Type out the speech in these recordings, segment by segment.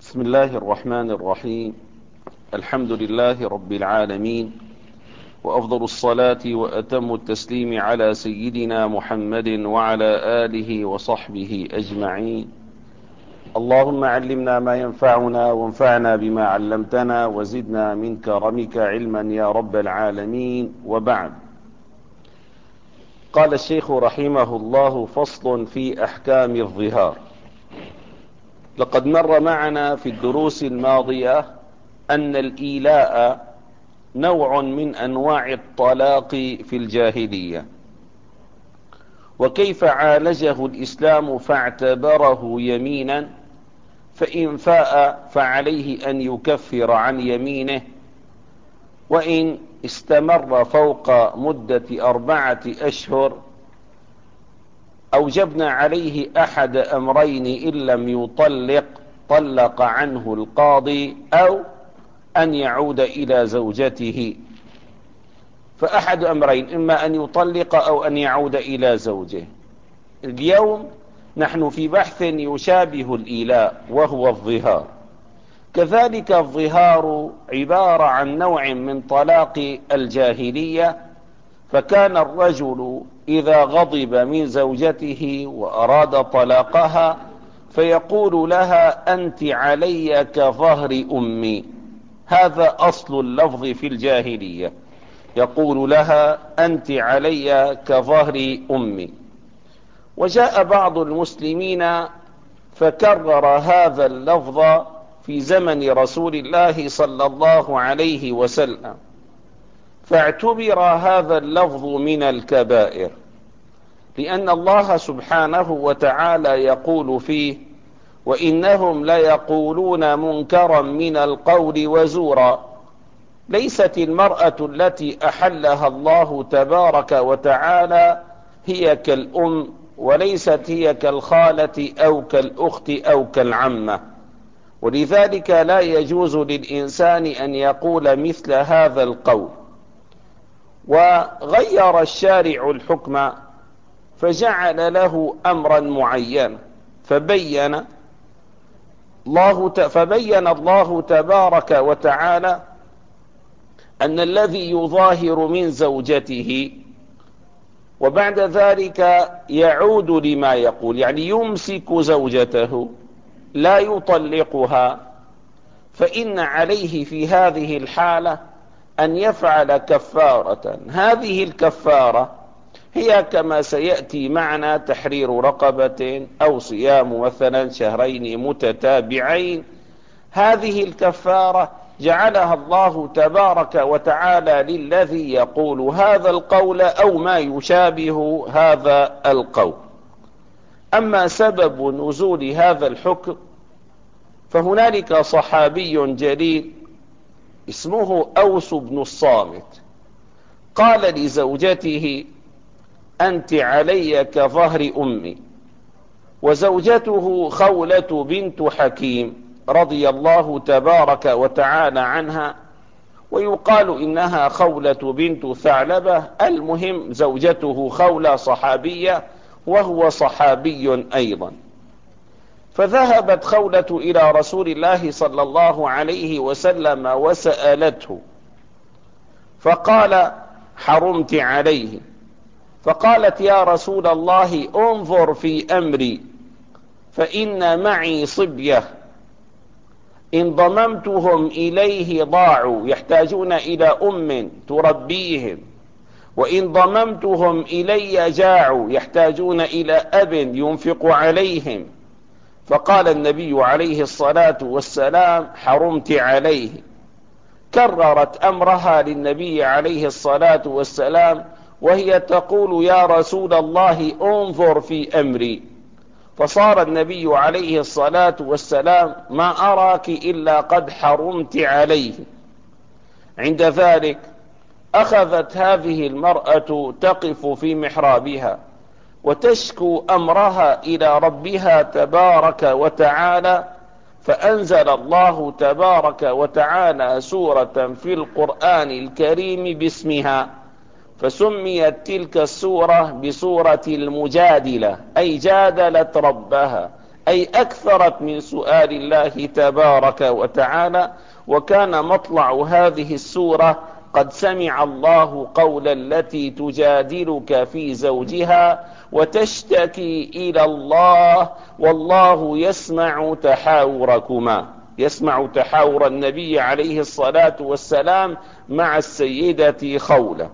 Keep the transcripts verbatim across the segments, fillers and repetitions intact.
بسم الله الرحمن الرحيم. الحمد لله رب العالمين، وأفضل الصلاة وأتم التسليم على سيدنا محمد وعلى آله وصحبه أجمعين. اللهم علمنا ما ينفعنا وانفعنا بما علمتنا وزدنا من كرمك علما يا رب العالمين. وبعد، قال الشيخ رحمه الله: فصل في أحكام الظهار. لقد مر معنا في الدروس الماضية أن الإيلاء نوع من أنواع الطلاق في الجاهلية، وكيف عالجه الإسلام فاعتبره يمينا، فإن فاء فعليه أن يكفر عن يمينه، وإن استمر فوق مدة أربعة أشهر أوجبنا عليه أحد أمرين: إن لم يطلق طلق عنه القاضي، أو أن يعود إلى زوجته. فأحد أمرين: إما أن يطلق أو أن يعود إلى زوجه. اليوم نحن في بحث يشابه الإيلاء، وهو الظهار. كذلك الظهار عبارة عن نوع من طلاق الجاهلية، فكان الرجل إذا غضب من زوجته وأراد طلاقها فيقول لها: أنت علي كظهر أمي. هذا أصل اللفظ في الجاهلية، يقول لها: أنت علي كظهر أمي. وجاء بعض المسلمين فكرر هذا اللفظ في زمن رسول الله صلى الله عليه وسلم، فاعتبر هذا اللفظ من الكبائر، لأن الله سبحانه وتعالى يقول فيه: وإنهم ليقولون منكرا من القول وزورا. ليست المرأة التي أحلها الله تبارك وتعالى هي كالأم، وليست هي كالخالة أو كالأخت أو كالعمة، ولذلك لا يجوز للإنسان أن يقول مثل هذا القول. وغير الشارع الحكم فجعل له أمرا معينا، فبين الله فبين الله تبارك وتعالى أن الذي يظاهر من زوجته وبعد ذلك يعود لما يقول، يعني يمسك زوجته لا يطلقها، فإن عليه في هذه الحالة أن يفعل كفارة. هذه الكفارة هي كما سيأتي معنا تحرير رقبة، أو صيام مثلا شهرين متتابعين. هذه الكفارة جعلها الله تبارك وتعالى للذي يقول هذا القول أو ما يشابه هذا القول. أما سبب نزول هذا الحكم فهنالك صحابي جليل اسمه أوس بن الصامت، قال لزوجته: أنت علي كظهر أمي. وزوجته خولة بنت حكيم رضي الله تبارك وتعالى عنها، ويقال إنها خولة بنت ثعلبة. المهم زوجته خولة صحابية، وهو صحابي أيضا. فذهبت خولة إلى رسول الله صلى الله عليه وسلم وسألته، فقال: حرمت عليه. فقالت: يا رسول الله، انظر في أمري، فإن معي صبية إن ضممتهم إليه ضاعوا، يحتاجون إلى أم تربيهم، وإن ضممتهم إلي جاعوا، يحتاجون إلى أب ينفق عليهم. فقال النبي عليه الصلاة والسلام: حرمت عليه. كررت أمرها للنبي عليه الصلاة والسلام وهي تقول: يا رسول الله، انظر في أمري. فصار النبي عليه الصلاة والسلام: ما أراك إلا قد حرمت عليه. عند ذلك أخذت هذه المرأة تقف في محرابها وتشكو أمرها إلى ربها تبارك وتعالى، فأنزل الله تبارك وتعالى سورة في القرآن الكريم باسمها، فسميت تلك السورة بسورة المجادلة، أي جادلت ربها، أي أكثرت من سؤال الله تبارك وتعالى. وكان مطلع هذه السورة: قد سمع الله قول التي تجادلك في زوجها وتشتكي إلى الله والله يسمع تحاوركما. يسمع تحاور النبي عليه الصلاة والسلام مع السيدة خولة.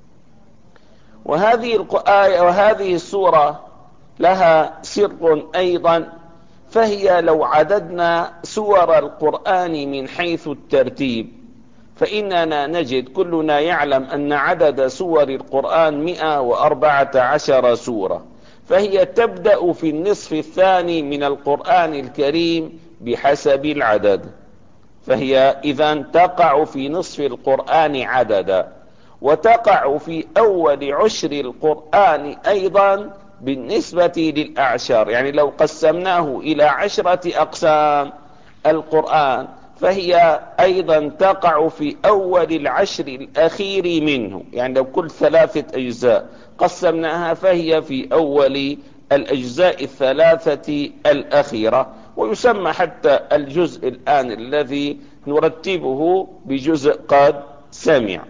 وهذه الآية وهذه السورة لها سر أيضا، فهي لو عددنا سور القرآن من حيث الترتيب فإننا نجد، كلنا يعلم أن عدد سور القرآن مئة وأربعة عشر سورة، فهي تبدأ في النصف الثاني من القرآن الكريم بحسب العدد، فهي إذن تقع في نصف القرآن عددا، وتقع في أول عشر القرآن أيضا بالنسبة للأعشار. يعني لو قسمناه إلى عشرة أقسام القرآن فهي أيضا تقع في أول العشر الأخير منه. يعني لو كل ثلاثة أجزاء قسمناها فهي في أول الأجزاء الثلاثة الأخيرة. ويسمى حتى الجزء الآن الذي نرتبه بجزء قد سمع.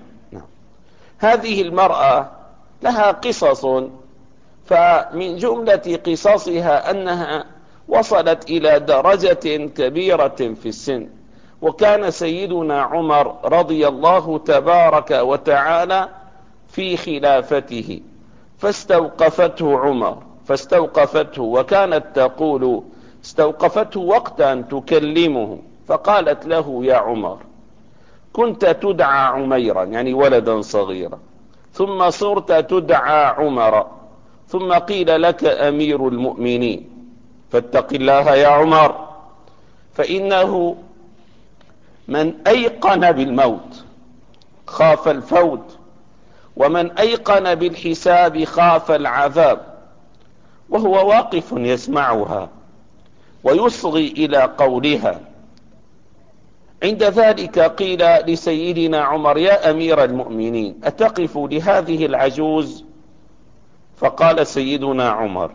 هذه المرأة لها قصص، فمن جملة قصصها أنها وصلت إلى درجة كبيرة في السن، وكان سيدنا عمر رضي الله تبارك وتعالى في خلافته، فاستوقفته عمر فاستوقفته وكانت تقول، استوقفته وقتا تكلمه فقالت له: يا عمر، كنت تدعى عميرا يعني ولدا صغيرا، ثم صرت تدعى عمر، ثم قيل لك أمير المؤمنين، فاتق الله يا عمر، فإنه من أيقن بالموت خاف الفوت، ومن أيقن بالحساب خاف العذاب. وهو واقف يسمعها ويصغي إلى قولها. عند ذلك قيل لسيدنا عمر: يا أمير المؤمنين، أتقف لهذه العجوز؟ فقال سيدنا عمر: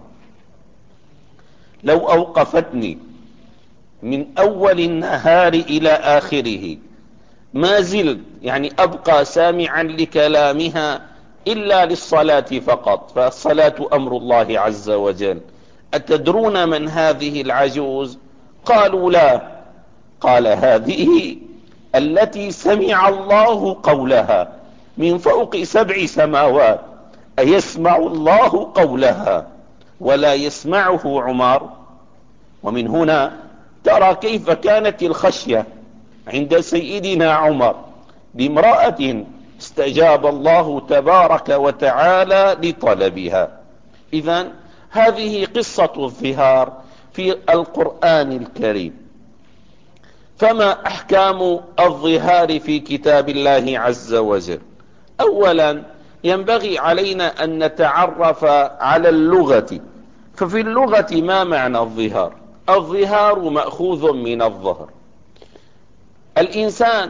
لو أوقفتني من أول النهار إلى آخره ما زلت يعني أبقى سامعا لكلامها إلا للصلاة فقط، فالصلاة أمر الله عز وجل. أتدرون من هذه العجوز؟ قالوا: لا. قال: هذه التي سمع الله قولها من فوق سبع سماوات، أيسمع الله قولها ولا يسمعه عمر؟ ومن هنا ترى كيف كانت الخشية عند سيدنا عمر بامرأة استجاب الله تبارك وتعالى لطلبها. إذن هذه قصة الظهار في القرآن الكريم. فما أحكام الظهار في كتاب الله عز وجل؟ أولا ينبغي علينا أن نتعرف على اللغة. ففي اللغة ما معنى الظهار؟ الظهار مأخوذ من الظهر. الإنسان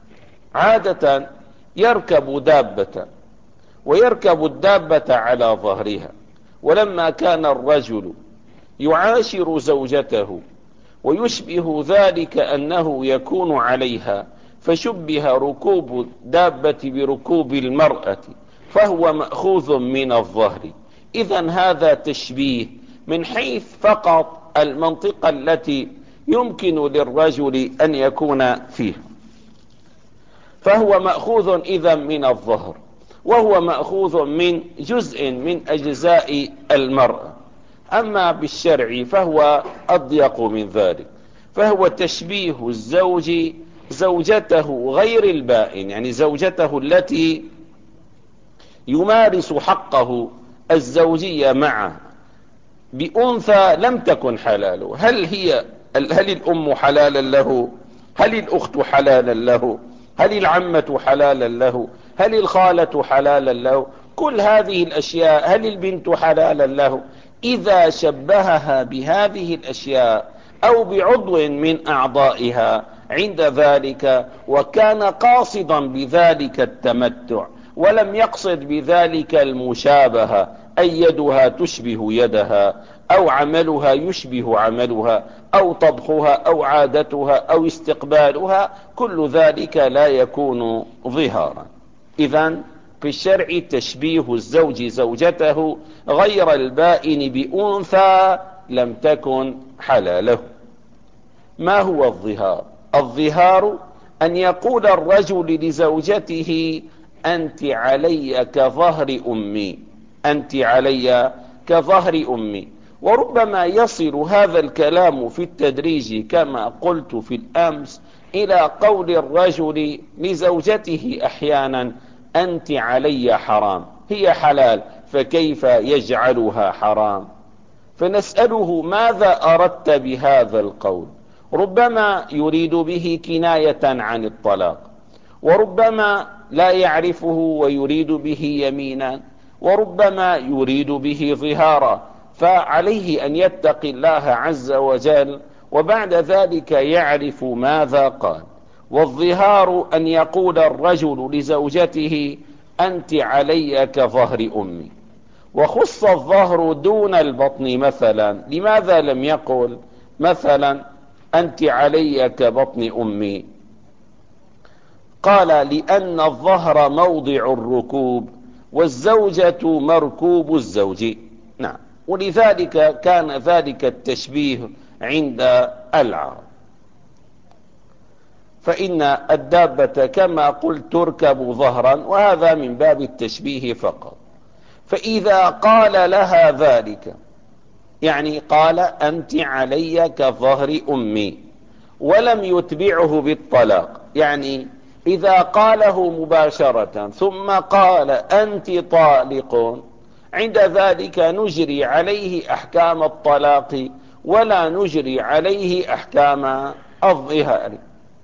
عادة يركب دابة ويركب الدابة على ظهرها، ولما كان الرجل يعاشر زوجته ويشبه ذلك أنه يكون عليها، فشبه ركوب الدابة بركوب المرأة، فهو مأخوذ من الظهر. إذن هذا تشبيه من حيث فقط المنطقة التي يمكن للرجل أن يكون فيها، فهو مأخوذ إذن من الظهر، وهو مأخوذ من جزء من أجزاء المرأة. أما بالشرع فهو أضيق من ذلك، فهو تشبيه الزوج زوجته غير البائن، يعني زوجته التي يمارس حقه الزوجية معه بأنثى لم تكن حلاله. هل هي هل الأم حلالا له؟ هل الأخت حلالا له؟ هل العمة حلالا له؟ هل الخالة حلالا له؟ كل هذه الأشياء. هل البنت حلالا له؟ إذا شبهها بهذه الأشياء أو بعضو من أعضائها عند ذلك، وكان قاصدا بذلك التمتع ولم يقصد بذلك المشابهة، أي يدها تشبه يدها أو عملها يشبه عملها أو طبخها أو عادتها أو استقبالها، كل ذلك لا يكون ظهارا. إذن في الشرع تشبيه الزوج زوجته غير البائن بأنثى لم تكن حلاله. ما هو الظهار؟ الظهار أن يقول الرجل لزوجته أنت علي كظهر أمي، أنت علي كظهر أمي. وربما يصل هذا الكلام في التدريج كما قلت في الأمس إلى قول الرجل لزوجته أحيانا أنت علي حرام، هي حلال فكيف يجعلها حرام؟ فنسأله ماذا أردت بهذا القول؟ ربما يريد به كناية عن الطلاق، وربما لا يعرفه ويريد به يمينا، وربما يريد به ظهارا. فعليه أن يتقي الله عز وجل وبعد ذلك يعرف ماذا قال. والظهار أن يقول الرجل لزوجته أنت علي كظهر أمي، وخص الظهر دون البطن مثلا. لماذا لم يقل مثلا أنت علي كبطن أمي؟ قال لأن الظهر موضع الركوب والزوجة مركوب الزوج. نعم، ولذلك كان ذلك التشبيه عند العرب. فإن الدابة كما قلت تركب ظهرا، وهذا من باب التشبيه فقط. فإذا قال لها ذلك يعني قال أنت علي كظهر أمي ولم يتبعه بالطلاق، يعني إذا قاله مباشرة ثم قال أنت طالق، عند ذلك نجري عليه أحكام الطلاق ولا نجري عليه أحكام الظهار.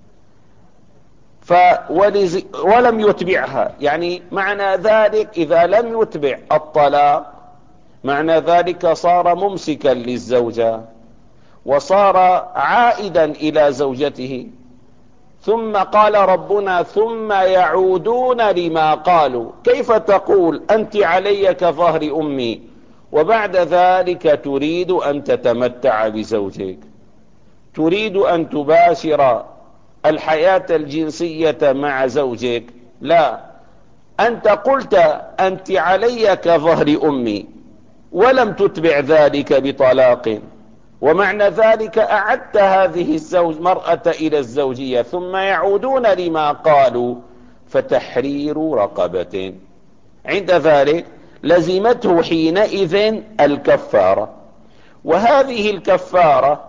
ولم يتبعها، يعني معنى ذلك إذا لم يتبع الطلاق معنى ذلك صار ممسكا للزوجة وصار عائدا إلى زوجته. ثم قال ربنا ثم يعودون لما قالوا. كيف تقول أنت علي كظهر أمي وبعد ذلك تريد أن تتمتع بزوجك، تريد أن تباشر الحياة الجنسية مع زوجك؟ لا، أنت قلت أنت علي كظهر أمي ولم تتبع ذلك بطلاق، ومعنى ذلك أعدت هذه الزوج مرأة إلى الزوجية. ثم يعودون لما قالوا فتحرير رقبة. عند ذلك لزمته حينئذ الكفارة، وهذه الكفارة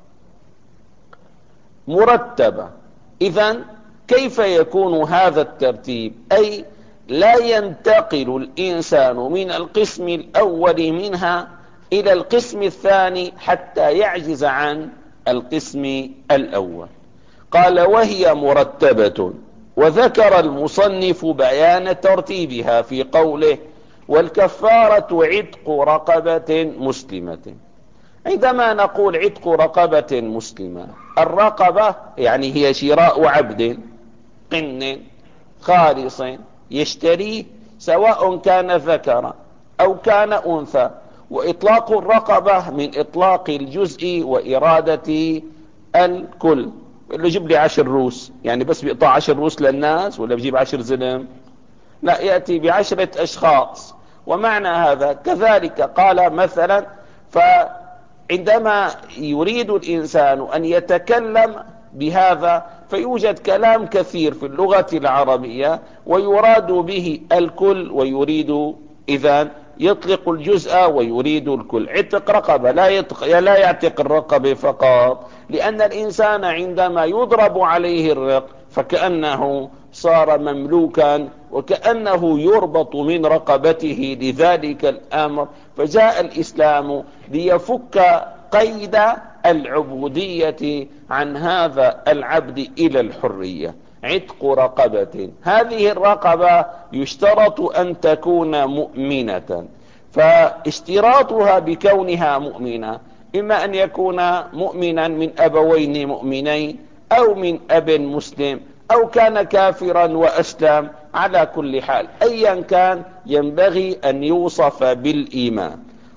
مرتبة. إذن كيف يكون هذا الترتيب؟ أي لا ينتقل الإنسان من القسم الأول منها إلى القسم الثاني حتى يعجز عن القسم الأول. قال وهي مرتبة، وذكر المصنف بيان ترتيبها في قوله والكفارة عتق رقبة مسلمة. عندما نقول عتق رقبة مسلمة، الرقبة يعني هي شراء عبد قن خالص يشتريه سواء كان ذكرا أو كان أنثى. وإطلاق الرقبة من إطلاق الجزء وإرادة الكل. اللي يجيب لي عشر روس، يعني بس بيقطع عشر روس للناس ولا بيجيب عشر زلم؟ لا، يأتي بعشرة أشخاص. ومعنى هذا كذلك قال مثلا، فعندما يريد الإنسان أن يتكلم بهذا فيوجد كلام كثير في اللغة العربية ويراد به الكل، ويريد إذن يطلق الجزء ويريد الكل. عتق رقبة لا, يطق لا يعتق الرقبة فقط، لأن الإنسان عندما يضرب عليه الرق فكأنه صار مملوكا وكأنه يربط من رقبته لذلك الأمر. فجاء الإسلام ليفك قيد العبودية عن هذا العبد إلى الحرية. عتق رقبة، هذه الرقبة يشترط أن تكون مؤمنة، فاشتراطها بكونها مؤمنة إما أن يكون مؤمنا من أبوين مؤمنين أو من أب مسلم أو كان كافرا وأسلم. على كل حال أيا كان ينبغي أن يوصف بالإيمان.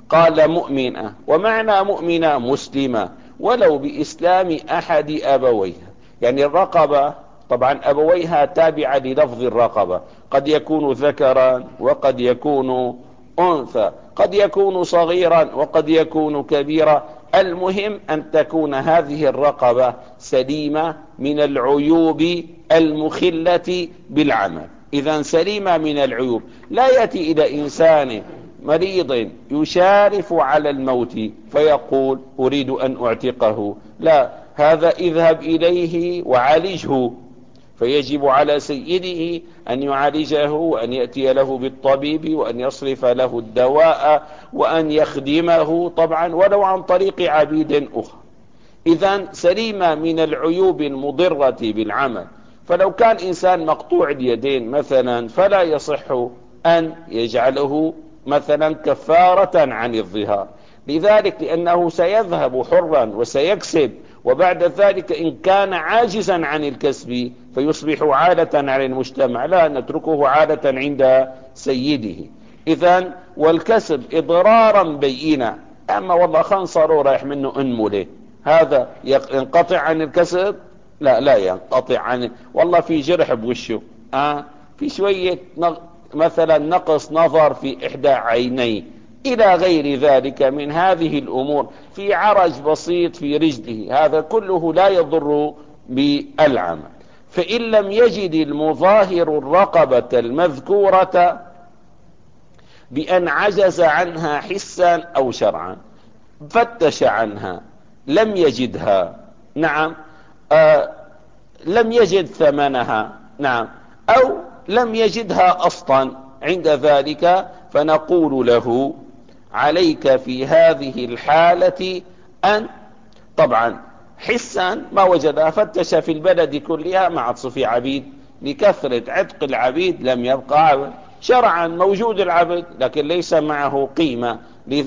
قال مؤمنة، ومعنى مؤمنة مسلمة ولو بإسلام أحد أبويها. يعني الرقبة طبعا أبويها تابعة للفظ الرقبة، قد يكون ذكرا وقد يكون أنثى، قد يكون صغيرا وقد يكون كبيرا. المهم أن تكون هذه الرقبة سليمة من العيوب المخلة بالعمل. إذا سليمة من العيوب، لا يأتي إلى إنسان مريض يشارف على الموت فيقول أريد أن أعتقه، لا، هذا اذهب إليه وعالجه، فيجب على سيده أن يعالجه وأن يأتي له بالطبيب وأن يصرف له الدواء وأن يخدمه طبعا ولو عن طريق عبيد أخرى. إذن سليمة من العيوب المضرة بالعمل. فلو كان إنسان مقطوع اليدين مثلا فلا يصح أن يجعله مثلا كفارة عن الظهار، لذلك لأنه سيذهب حرا وسيكسب، وبعد ذلك إن كان عاجزا عن الكسب فيصبح عادة على المجتمع، لا نتركه عادة عند سيده. إذن والكسب إضرارا بينا، أما والله خنصر رايح منه أنمله، هذا ينقطع عن الكسب؟ لا لا ينقطع عن، والله في جرح بوشه، آه في شوية مثلا نقص نظر في إحدى عينيه إلى غير ذلك من هذه الأمور، في عرج بسيط في رجله، هذا كله لا يضر بالعمل. فإن لم يجد المظاهر الرقبة المذكورة بأن عجز عنها حسا أو شرعا، فتش عنها لم يجدها، نعم، آه لم يجد ثمنها، نعم، أو لم يجدها أصلا، عند ذلك فنقول له عليك في هذه الحالة أن، طبعا حسا ما وجدها، فتش في البلد كلها ما عاد في عبيد، لكثرة عتق العبيد لم يبقى عبد. شرعا موجود العبد لكن ليس معه قيمة،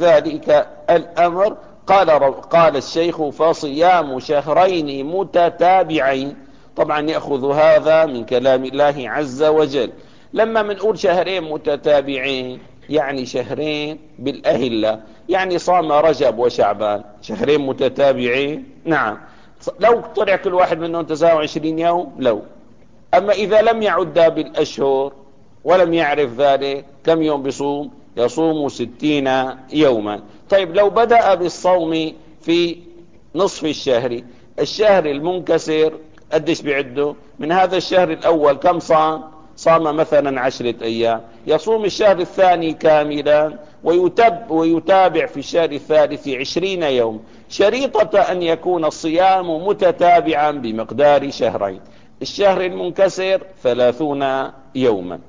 لذلك الأمر قال قال الشيخ فصيام شهرين متتابعين. طبعا يأخذ هذا من كلام الله عز وجل. لما منقول شهرين متتابعين يعني شهرين بالأهلة، يعني صام رجب وشعبان، شهرين متتابعين، نعم، لو طلع كل واحد منهم تسعة وعشرين يوم لو. أما إذا لم يعد بالأشهر ولم يعرف ذلك كم يوم بصوم؟ يصوم ستين يوما. طيب لو بدأ بالصوم في نصف الشهر، الشهر المنكسر قديش بعده؟ من هذا الشهر الأول كم صام؟ صام مثلا عشرة أيام، يصوم الشهر الثاني كاملا ويتب ويتابع في الشهر الثالث عشرين يوم، شريطة أن يكون الصيام متتابعا بمقدار شهرين. الشهر المنكسر ثلاثون يوما،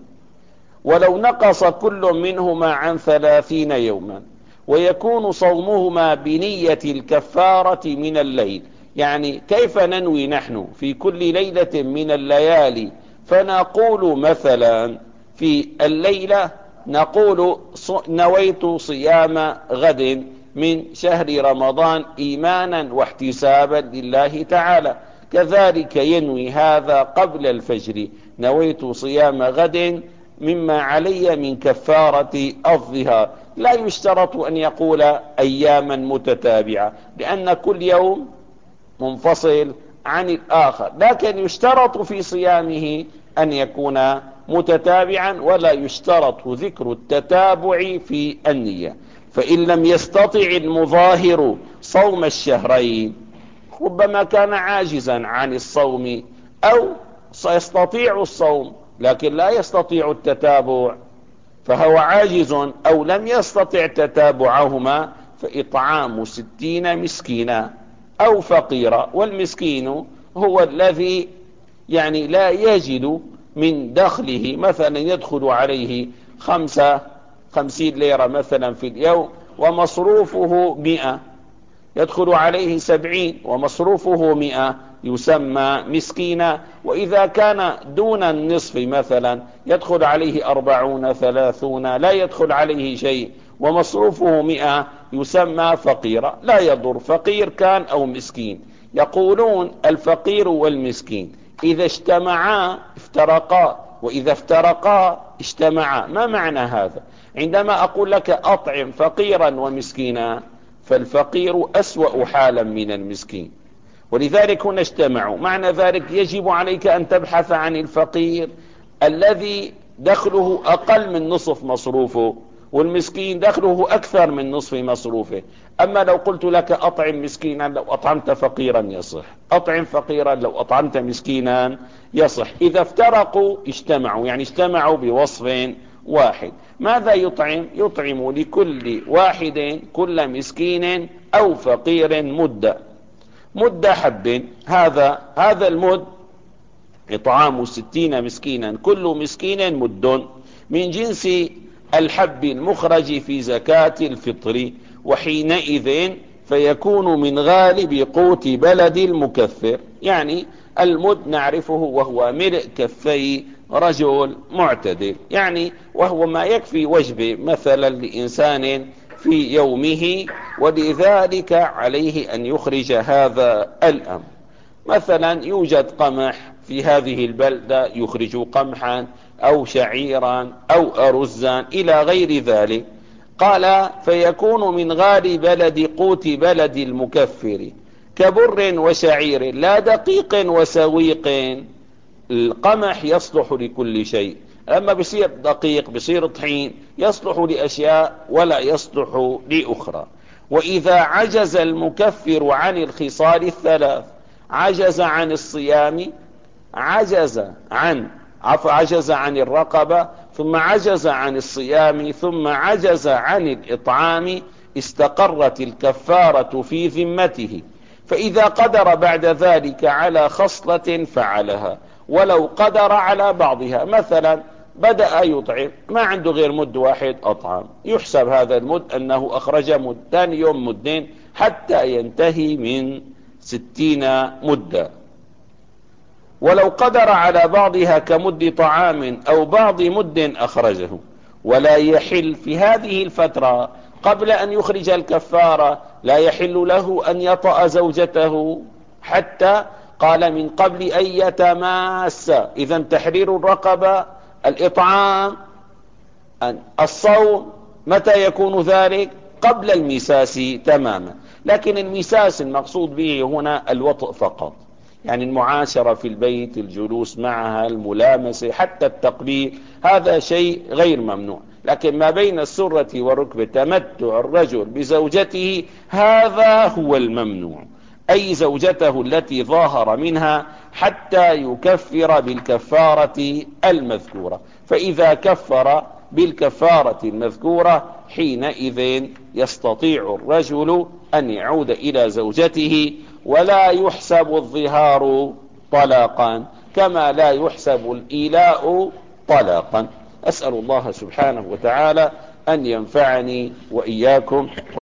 ولو نقص كل منهما عن ثلاثين يوما، ويكون صومهما بنية الكفارة من الليل. يعني كيف ننوي نحن في كل ليلة من الليالي؟ فنقول مثلا في الليلة نقول نويت صيام غد من شهر رمضان إيمانا واحتسابا لله تعالى، كذلك ينوي هذا قبل الفجر، نويت صيام غد مما علي من كفارة الظهار. لا يشترط أن يقول أياما متتابعة لأن كل يوم منفصل عن الآخر، لكن يشترط في صيامه أن يكون متتابعا، ولا يشترط ذكر التتابع في النية. فإن لم يستطع المظاهر صوم الشهرين، ربما كان عاجزا عن الصوم أو سيستطيع الصوم لكن لا يستطيع التتابع، فهو عاجز أو لم يستطع تتابعهما، فإطعام ستين مسكينا أو فقيرا. والمسكين هو الذي يعني لا يجد من دخله، مثلا يدخل عليه خمسة خمسين ليرة مثلا في اليوم ومصروفه مئة، يدخل عليه سبعين ومصروفه مئة، يسمى مسكينا. وإذا كان دون النصف مثلا يدخل عليه أربعون ثلاثون لا يدخل عليه شيء ومصروفه مئة، يسمى فقيرا. لا يضر فقير كان أو مسكين. يقولون الفقير والمسكين إذا اجتمعا افترقا، وإذا افترقا اجتمعا. ما معنى هذا؟ عندما أقول لك أطعم فقيرا ومسكينا، فالفقير أسوأ حالا من المسكين، ولذلك هنا اجتمعوا. معنى ذلك يجب عليك أن تبحث عن الفقير الذي دخله أقل من نصف مصروفه، والمسكين دخله أكثر من نصف مصروفه. أما لو قلت لك أطعم مسكينا لو أطعمت فقيرا يصح، أطعم فقيرا لو أطعمت مسكينا يصح. إذا افترقوا اجتمعوا، يعني اجتمعوا بوصف واحد. ماذا يطعم؟ يطعم لكل واحد كل مسكين أو فقير مد مد حب. هذا هذا المد إطعام ستين مسكينا، كل مسكين مد من جنس الحب المخرج في زكاة الفطر، وحينئذ فيكون من غالب قوت بلد المكفر. يعني المد نعرفه وهو ملء كفي رجل معتدل، يعني وهو ما يكفي وجبه مثلا لإنسان في يومه، ولذلك عليه أن يخرج هذا الأمر. مثلا يوجد قمح في هذه البلدة، يخرج قمحا أو شعيرا أو أرزا إلى غير ذلك. قال فيكون من غالب بلد قوت بلد المكفر كبر وشعير لا دقيق وسويق. القمح يصلح لكل شيء، أما بصير دقيق بصير طحين يصلح لأشياء ولا يصلح لأخرى. وإذا عجز المكفر عن الخصال الثلاث، عجز عن الصيام، عجز عن عفوا عجز عن الرقبة، ثم عجز عن الصيام، ثم عجز عن الإطعام، استقرت الكفارة في ذمته. فإذا قدر بعد ذلك على خصلة فعلها، ولو قدر على بعضها. مثلا بدأ يطعم ما عنده غير مد واحد أطعم، يحسب هذا المد أنه أخرج مدان يوم مدين حتى ينتهي من ستين مدة. ولو قدر على بعضها كمد طعام أو بعض مد أخرجه. ولا يحل في هذه الفترة قبل أن يخرج الكفارة، لا يحل له أن يطأ زوجته حتى قال من قبل أن يتماس. إذا تحرير الرقبة، الإطعام، الصوم، متى يكون ذلك؟ قبل المساس تماما. لكن المساس المقصود به هنا الوطء فقط، يعني المعاشرة في البيت، الجلوس معها، الملامسة، حتى التقبيل، هذا شيء غير ممنوع. لكن ما بين السرة والركبة تمتع الرجل بزوجته هذا هو الممنوع، أي زوجته التي ظاهر منها حتى يكفر بالكفارة المذكورة. فإذا كفر بالكفارة المذكورة حينئذ يستطيع الرجل أن يعود إلى زوجته، ولا يحسب الظهار طلاقا كما لا يحسب الإيلاء طلاقا. أسأل الله سبحانه وتعالى أن ينفعني وإياكم.